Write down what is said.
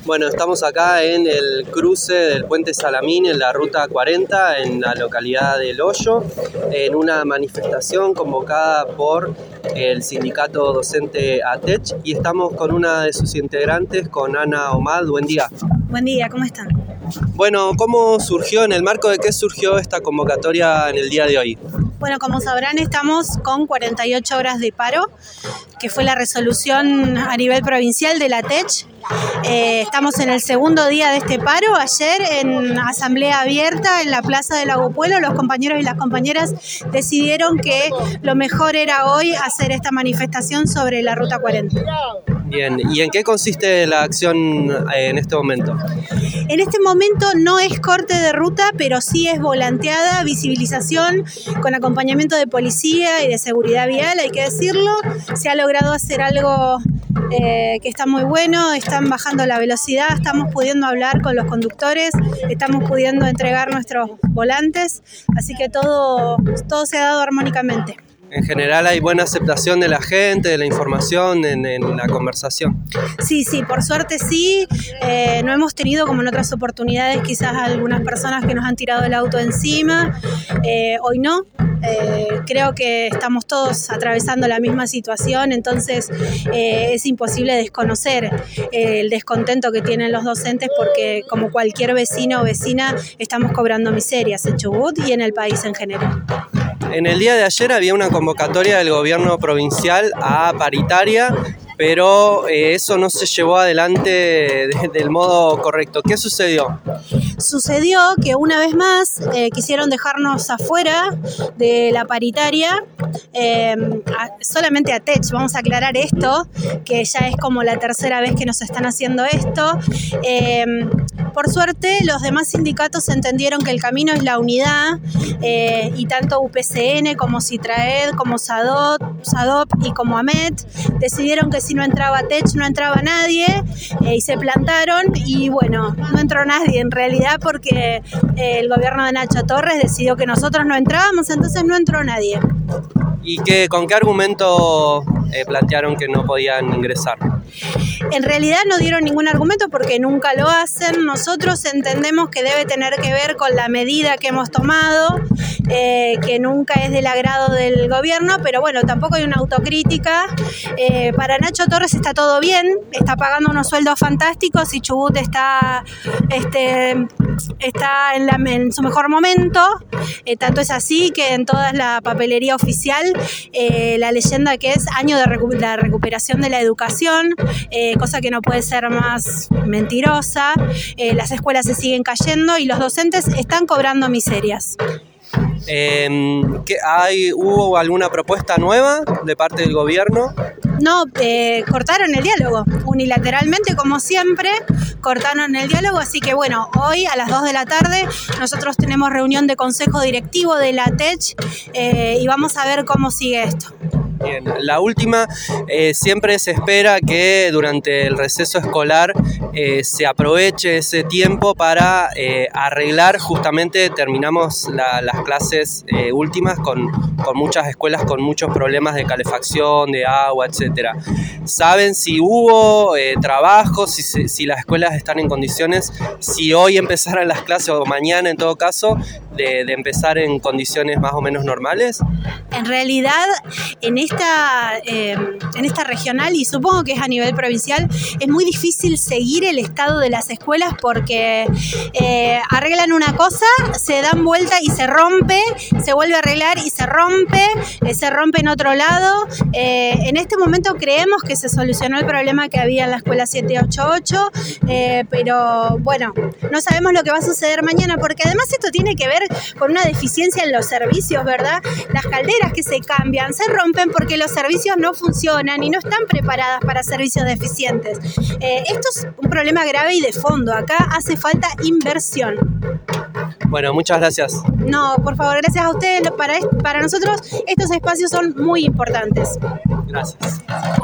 Bueno, estamos acá en el cruce del Puente Salamín en la Ruta 40 en la localidad de El Hoyo, en una manifestación convocada por el sindicato docente ATECH, y estamos con una de sus integrantes, con Ana Omad. Buen día. Buen día, ¿cómo están? Bueno, ¿cómo surgió, en el marco de qué surgió esta convocatoria en el día de hoy? Bueno, como sabrán, estamos con 48 horas de paro, que fue la resolución a nivel provincial de la ATECH. Estamos en el segundo día de este paro. Ayer, en asamblea abierta en la Plaza del Lago Puelo, los compañeros y las compañeras decidieron que lo mejor era hoy hacer esta manifestación sobre la Ruta 40. Bien, ¿y en qué consiste la acción en este momento? En este momento no es corte de ruta, pero sí es volanteada, visibilización con acompañamiento de policía y de seguridad vial, hay que decirlo. Se ha logrado hacer algo que está muy bueno, están bajando la velocidad, estamos pudiendo hablar con los conductores, estamos pudiendo entregar nuestros volantes, así que todo se ha dado armónicamente. En general hay buena aceptación de la gente, de la información en la conversación. Sí, por suerte sí. No hemos tenido, como en otras oportunidades, quizás algunas personas que nos han tirado el auto encima. Hoy no. Creo que estamos todos atravesando la misma situación, entonces es imposible desconocer el descontento que tienen los docentes, porque como cualquier vecino o vecina estamos cobrando miserias en Chubut y en el país en general. En el día de ayer había una convocatoria del gobierno provincial a paritaria, pero eso no se llevó adelante del modo correcto. ¿Qué sucedió? Sucedió que una vez más quisieron dejarnos afuera de la paritaria, solamente ATECH, vamos a aclarar esto, que ya es como la tercera vez que nos están haciendo esto. Por suerte, los demás sindicatos entendieron que el camino es la unidad, y tanto UPCN como Citraed, como SADOP y como AMET decidieron que si no entraba ATECH no entraba nadie, y se plantaron, y bueno, no entró nadie en realidad, porque el gobierno de Nacho Torres decidió que nosotros no entrábamos, entonces no entró nadie. ¿Y con qué argumento plantearon que no podían ingresar? En realidad no dieron ningún argumento, porque nunca lo hacen. Nosotros entendemos que debe tener que ver con la medida que hemos tomado, que nunca es del agrado del gobierno, pero bueno, tampoco hay una autocrítica. Para Nacho Torres está todo bien, está pagando unos sueldos fantásticos y Chubut está en su mejor momento. Tanto es así que en toda la papelería oficial la leyenda que es año de la recuperación de la educación, cosa que no puede ser más mentirosa. Las escuelas se siguen cayendo y los docentes están cobrando miserias. ¿Hubo alguna propuesta nueva de parte del gobierno? No, cortaron el diálogo, unilateralmente como siempre, cortaron el diálogo, así que bueno, hoy a las 2 de la tarde nosotros tenemos reunión de consejo directivo de la ATECH, y vamos a ver cómo sigue esto. Bien, la última, siempre se espera que durante el receso escolar se aproveche ese tiempo para arreglar, justamente terminamos las clases últimas con muchas escuelas con muchos problemas de calefacción, de agua, etcétera. ¿Saben si hubo trabajo, si las escuelas están en condiciones, si hoy empezaran las clases o mañana en todo caso, de empezar en condiciones más o menos normales? En realidad, en esta regional, y supongo que es a nivel provincial, es muy difícil seguir el estado de las escuelas, porque arreglan una cosa, se dan vuelta y se rompe, se vuelve a arreglar y se rompe en otro lado. En este momento creemos que se solucionó el problema que había en la escuela 788, pero bueno, no sabemos lo que va a suceder mañana, porque además esto tiene que ver con una deficiencia en los servicios, ¿verdad? Las calderas que se cambian, se rompen porque los servicios no funcionan y no están preparadas para servicios deficientes. Esto es un problema grave y de fondo. Acá hace falta inversión. Bueno, muchas gracias. No, por favor, gracias a ustedes. Para nosotros estos espacios son muy importantes. Gracias.